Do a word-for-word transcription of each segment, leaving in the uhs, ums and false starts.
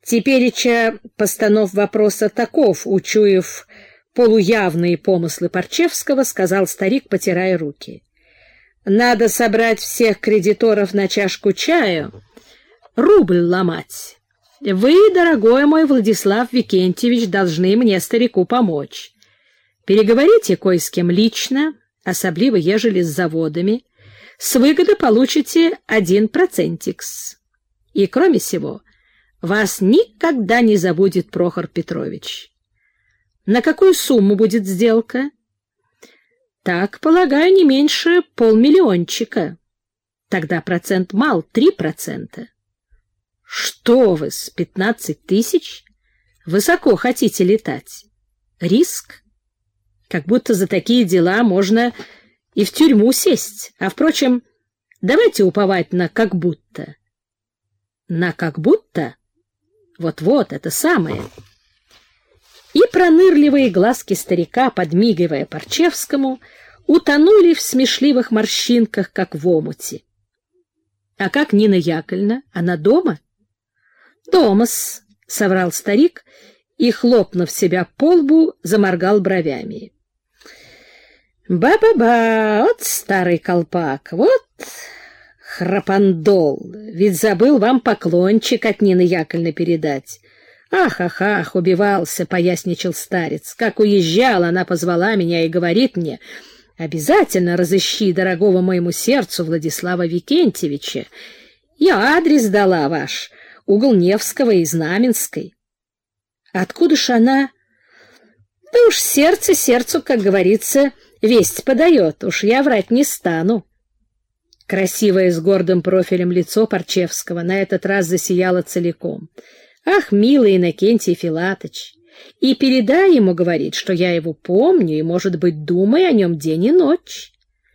Тепереча постанов вопроса таков, учуяв полуявные помыслы Парчевского, сказал старик, потирая руки. Надо собрать всех кредиторов на чашку чаю, рубль ломать. Вы, дорогой мой Владислав Викентьевич, должны мне, старику, помочь. Переговорите кое с кем лично, особливо ежели с заводами. С выгоды получите один процентикс. И кроме сего, вас никогда не забудет Прохор Петрович. На какую сумму будет сделка? Так, полагаю, не меньше полмиллиончика. Тогда процент мал, три процента. Что вы, с пятнадцать тысяч? Высоко хотите летать? Риск? Как будто за такие дела можно и в тюрьму сесть. А, впрочем, давайте уповать на «как будто». На «как будто»? Вот-вот, это самое. И пронырливые глазки старика, подмигивая Парчевскому, утонули в смешливых морщинках, как в омуте. А как Нина Яковлевна? Она дома? Дома-с, — соврал старик и, хлопнув себя по лбу, заморгал бровями. Ба-ба-ба, вот старый колпак, вот храпандол, ведь забыл вам поклончик от Нины Яковлевны передать. Ах-ах-ах, убивался, — поясничал старец. Как уезжал, она позвала меня и говорит мне: обязательно разыщи дорогого моему сердцу Владислава Викентьевича. Я адрес дала ваш, угол Невского и Знаменской. Откуда ж она? Да уж сердце сердцу, как говорится, весть подает, уж я врать не стану. Красивое с гордым профилем лицо Парчевского на этот раз засияло целиком. Ах, милый Иннокентий Филатыч, и передай ему, говорит, что я его помню и, может быть, думаю о нем день и ночь.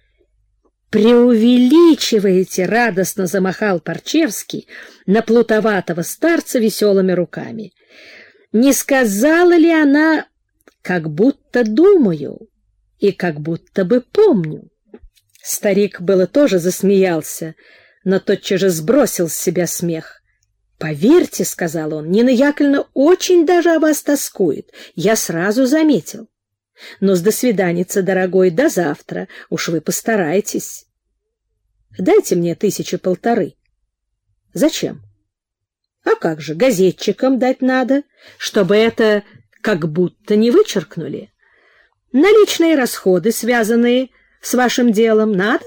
Преувеличиваете, — радостно замахал Парчевский на плутоватого старца веселыми руками. Не сказала ли она, как будто думаю и как будто бы помню? Старик было тоже засмеялся, но тотчас же сбросил с себя смех. «Поверьте, — сказал он, — Нина Яковлевна очень даже о вас тоскует. Я сразу заметил. Но с до свиданица, дорогой, до завтра. Уж вы постарайтесь. Дайте мне тысячи полторы». «Зачем?» «А как же, газетчикам дать надо, чтобы это как будто не вычеркнули. Наличные расходы, связанные с вашим делом, надо?»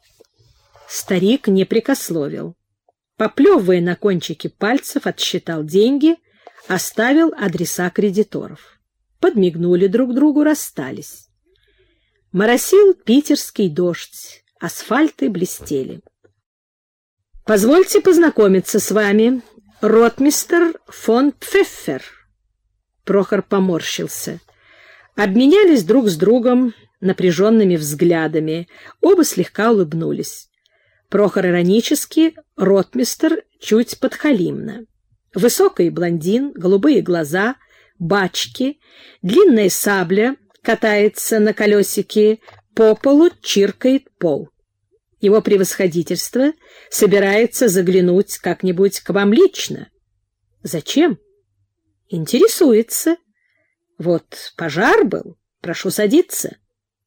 Старик не прекословил. Поплевывая на кончики пальцев, отсчитал деньги, оставил адреса кредиторов. Подмигнули друг другу, расстались. Моросил питерский дождь, асфальты блестели. «Позвольте познакомиться с вами, ротмистр фон Пфеффер». Прохор поморщился. Обменялись друг с другом напряженными взглядами, оба слегка улыбнулись. Прохор иронически, ротмистр чуть подхалимно. Высокий блондин, голубые глаза, бачки, длинная сабля катается на колесике, по полу чиркает пол. Его превосходительство собирается заглянуть как-нибудь к вам лично. Зачем? Интересуется. Вот пожар был, прошу садиться.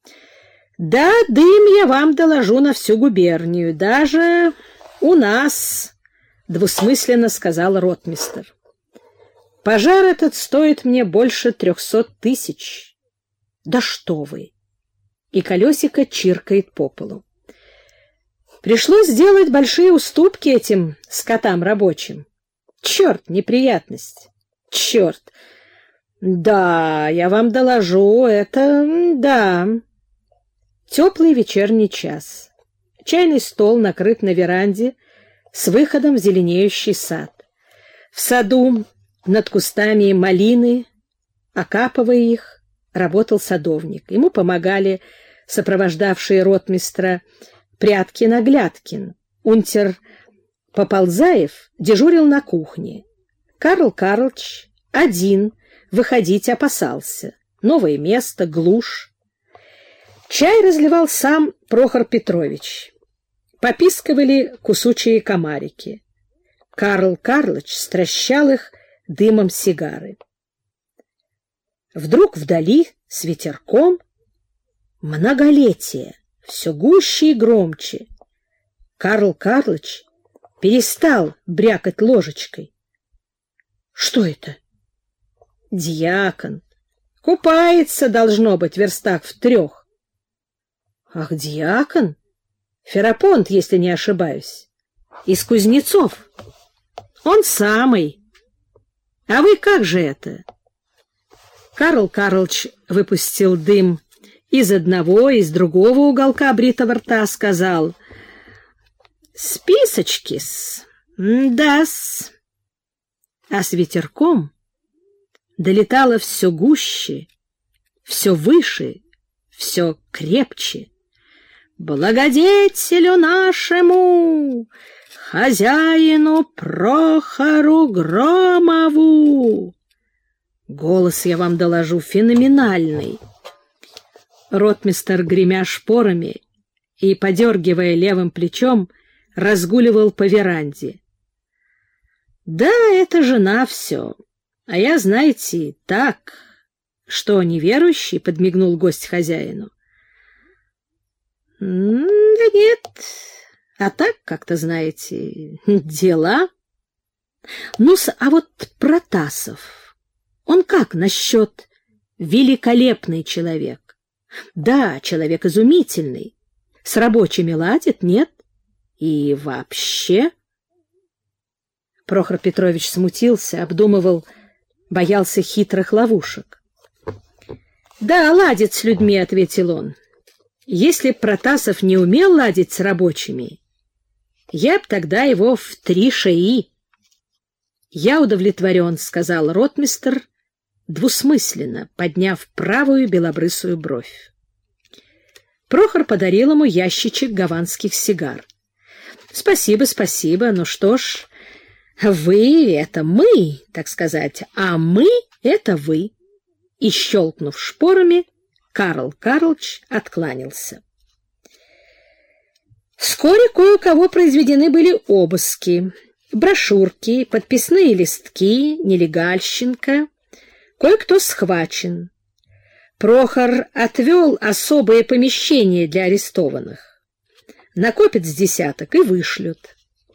Да, дым, я вам доложу, на всю губернию, даже у нас, — двусмысленно сказал ротмистр. Пожар этот стоит мне больше трехсот тысяч. Да что вы! И колесико чиркает по полу. Пришлось сделать большие уступки этим скотам рабочим. Черт, неприятность! Черт! Да, я вам доложу, это... да... Теплый вечерний час. Чайный стол накрыт на веранде с выходом в зеленеющий сад. В саду над кустами малины, окапывая их, работал садовник. Ему помогали сопровождавшие ротмистра Пряткин-Оглядкин. Унтер Поползаев дежурил на кухне. Карл Карлович один выходить опасался. Новое место, глушь. Чай разливал сам Прохор Петрович. Попискивали кусучие комарики. Карл Карлович стращал их дымом сигары. Вдруг вдали с ветерком многолетие, все гуще и громче. Карл Карлыч перестал брякать ложечкой. Что это? Дьякон. Купается, должно быть, верстах в трех. Ах, дьякон? Ферапонт, если не ошибаюсь. Из Кузнецов. Он самый. А вы как же это? Карл Карлыч выпустил дым из одного, из другого уголка бритого рта, сказал: «Списочки-с, да-с». А с ветерком долетало все гуще, все выше, все крепче. «Благодетелю нашему, хозяину Прохору Громову!» Голос, я вам доложу, феноменальный. Ротмистр, гремя шпорами и подергивая левым плечом, разгуливал по веранде. «Да, это жена все. А я, знаете, так...» «Что, неверующий?» — подмигнул гость хозяину. «Да нет, а так, как-то, знаете, дела». Ну-с, а вот Протасов, он как насчет великолепный человек? Да, человек изумительный. С рабочими ладит, нет? И вообще... Прохор Петрович смутился, обдумывал, боялся хитрых ловушек. «Да, ладит с людьми», — ответил он. «Если б Протасов не умел ладить с рабочими, я б тогда его в три шеи». «Я удовлетворен», — сказал ротмистр, двусмысленно, подняв правую белобрысую бровь. Прохор подарил ему ящичек гаванских сигар. «Спасибо, спасибо, ну что ж, вы — это мы, так сказать, а мы — это вы». И, щелкнув шпорами, Карл Карлыч откланялся. Вскоре кое-у-кого произведены были обыски. Брошюрки, подписные листки, нелегальщинка. Кое-кто схвачен. Прохор отвел особое помещение для арестованных. Накопят с десяток и вышлют.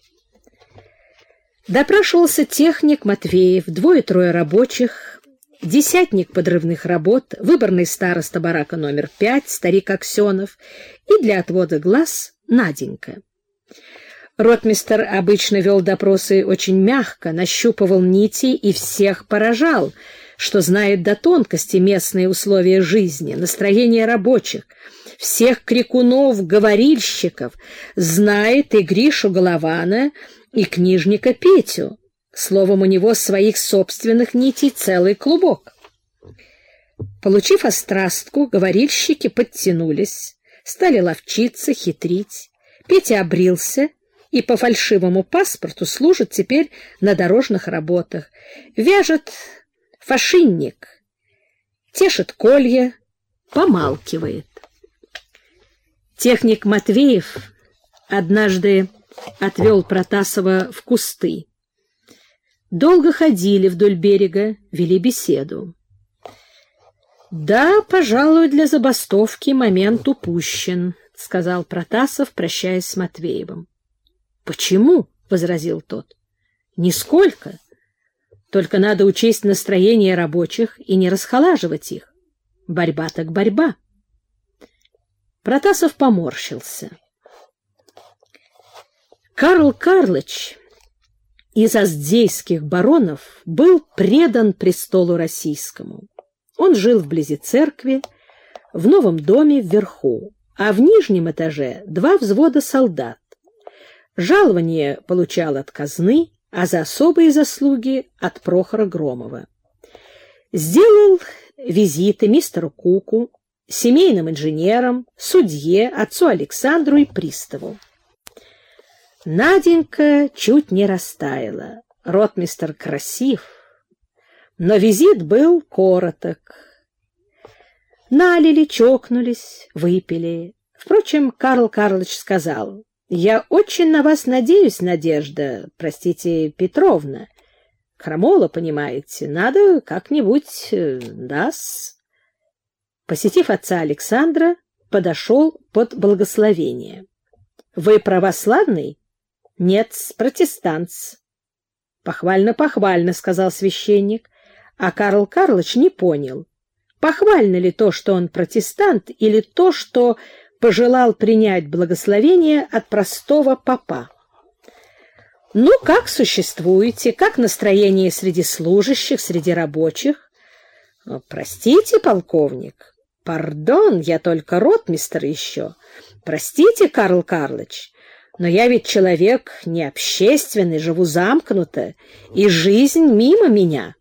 Допрашивался техник Матвеев, двое-трое рабочих, десятник подрывных работ, выборный староста барака номер пять, старик Аксенов, и для отвода глаз Наденька. Ротмистр обычно вел допросы очень мягко, нащупывал нити и всех поражал, что знает до тонкости местные условия жизни, настроение рабочих, всех крикунов, говорильщиков, знает и Гришу Голована, и книжника Петю. Словом, у него своих собственных нитей целый клубок. Получив острастку, говорильщики подтянулись, стали ловчиться, хитрить. Петя обрился и по фальшивому паспорту служит теперь на дорожных работах. Вяжет фашинник, тешит колья, помалкивает. Техник Матвеев однажды отвел Протасова в кусты. Долго ходили вдоль берега, вели беседу. «Да, пожалуй, для забастовки момент упущен», — сказал Протасов, прощаясь с Матвеевым. «Почему?» — возразил тот. «Нисколько. Только надо учесть настроение рабочих и не расхолаживать их. Борьба так борьба». Протасов поморщился. Карл Карлыч из аздейских баронов был предан престолу российскому. Он жил вблизи церкви, в новом доме вверху, а в нижнем этаже два взвода солдат. Жалование получал от казны, а за особые заслуги от Прохора Громова. Сделал визиты мистеру Куку, семейным инженерам, судье, отцу Александру и приставу. Наденька чуть не растаяла. Ротмистр красив, но визит был короток. Налили, чокнулись, выпили. Впрочем, Карл Карлыч сказал: «Я очень на вас надеюсь, Надежда, простите, Петровна. Крамола, понимаете, надо как-нибудь, да-с». Посетив отца Александра, подошел под благословение. «Вы православный?» «Нет, протестант». «Похвально, похвально», — сказал священник, а Карл Карлыч не понял, похвально ли то, что он протестант, или то, что пожелал принять благословение от простого попа. «Ну, как существуете? Как настроение среди служащих, среди рабочих?» «Простите, полковник». «Пардон, я только ротмистр еще. Простите, Карл Карлыч, но я ведь человек не общественный, живу замкнуто, и жизнь мимо меня».